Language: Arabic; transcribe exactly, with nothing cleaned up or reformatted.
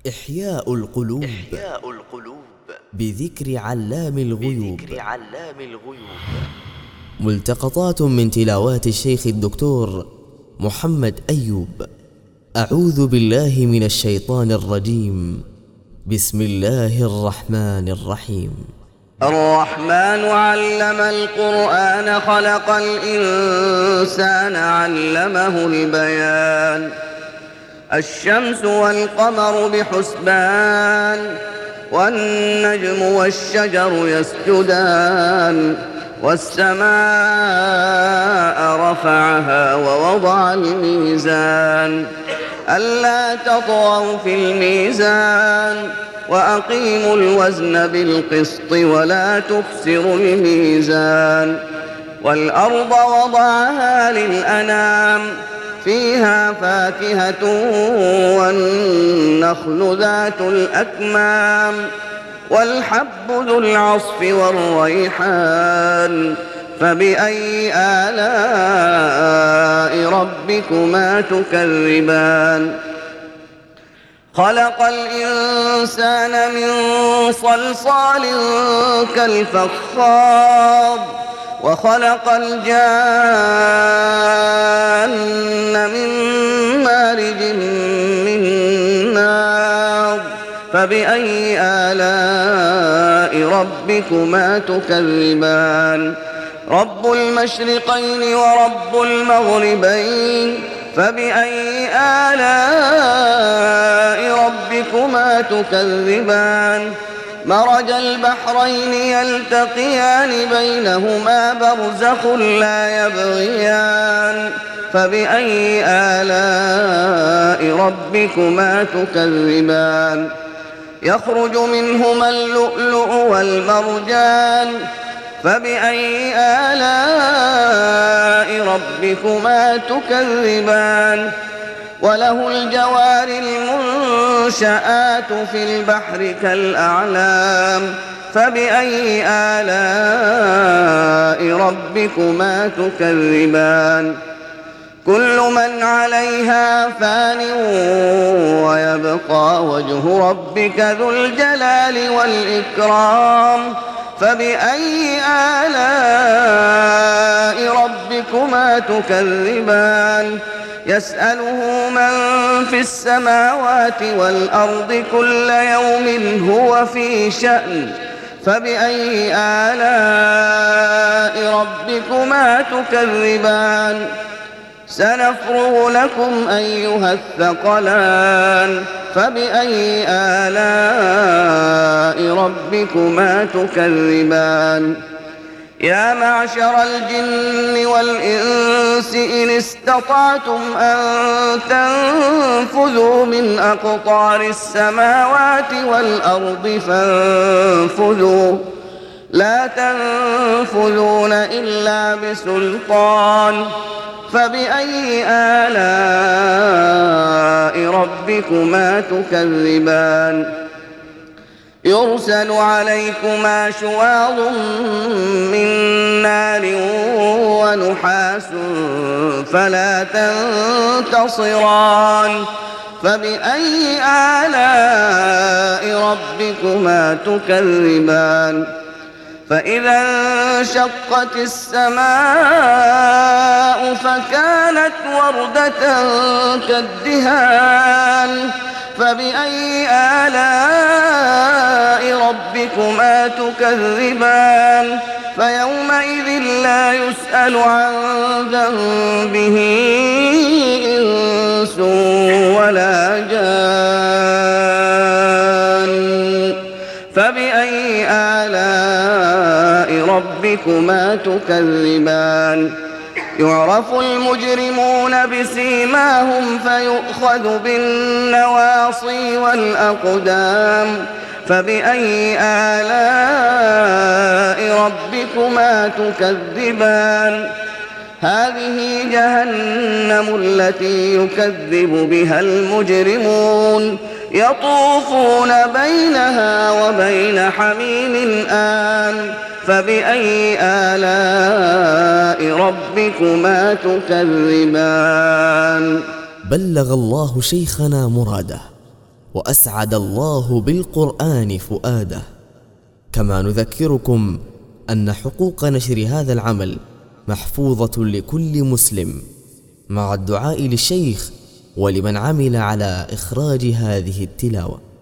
إحياء القلوب, إحياء القلوب بذكر علام الغيوب, بذكر علام الغيوب. ملتقطات من تلاوات الشيخ الدكتور محمد أيوب. أعوذ بالله من الشيطان الرجيم. بسم الله الرحمن الرحيم. الرحمن علم القرآن خلق الإنسان علمه البيان. الشمس والقمر بحسبان والنجم والشجر يسجدان والسماء رفعها ووضع الميزان ألا تطغوا في الميزان وأقيموا الوزن بالقسط ولا تخسروا الميزان. والأرض وضعها للأنام فيها فاكهة والنخل ذات الأكمام والحب ذو العصف والريحان. فبأي آلاء ربكما تكذبان؟ خلق الإنسان من صلصال كالفخار وخلق الجان من مارج من نار. فبأي آلاء ربكما تكذبان؟ رب المشرقين ورب المغربين. فبأي آلاء ربكما تكذبان؟ مرج البحرين يلتقيان بينهما برزخ لا يبغيان. فبأي آلاء ربكما تكذبان؟ يخرج منهما اللؤلؤ والمرجان. فبأي آلاء ربكما تكذبان؟ وله الجوار المنشآت في البحر كالأعلام. فبأي آلاء ربكما تكذبان؟ كل من عليها فان ويبقى وجه ربك ذو الجلال والإكرام. فبأي آلاء ربكما تكذبان؟ يسأله من في السماوات والأرض كل يوم هو في شأن. فبأي آلاء ربكما تكذبان؟ سنفرغ لكم أيها الثقلان. فبأي آلاء ربكما تكذبان؟ يا معشر الجن والإنس إن استطعتم أن تنفذوا من أقطار السماوات والأرض فانفذوا لا تنفذون إلا بسلطان. فبأي آلاء ربكما تكذبان؟ يرسل عليكما شواظ من نار ونحاس فلا تنتصران. فبأي آلاء ربكما تكذبان؟ فإذا انشقت السماء فكانت وردة كالدهان. فبأي آلاء ربكما تكذبان؟ فيومئذ لا يسأل عن ذنبه إنس ولا جان. فبأي آلاء ربكما تكذبان؟ يعرف المجرمون بسيماهم فيؤخذ بالنواصي والأقدام. فبأي آلاء ربكما تكذبان؟ هذه جهنم التي يكذب بها المجرمون يطوفون بينها وبين حميم آن. فبأي آلاء ربكما تكذبان؟ بلغ الله شيخنا مراده وأسعد الله بالقرآن فؤاده. كما نذكركم أن حقوق نشر هذا العمل محفوظة لكل مسلم، مع الدعاء للشيخ ولمن عمل على إخراج هذه التلاوة.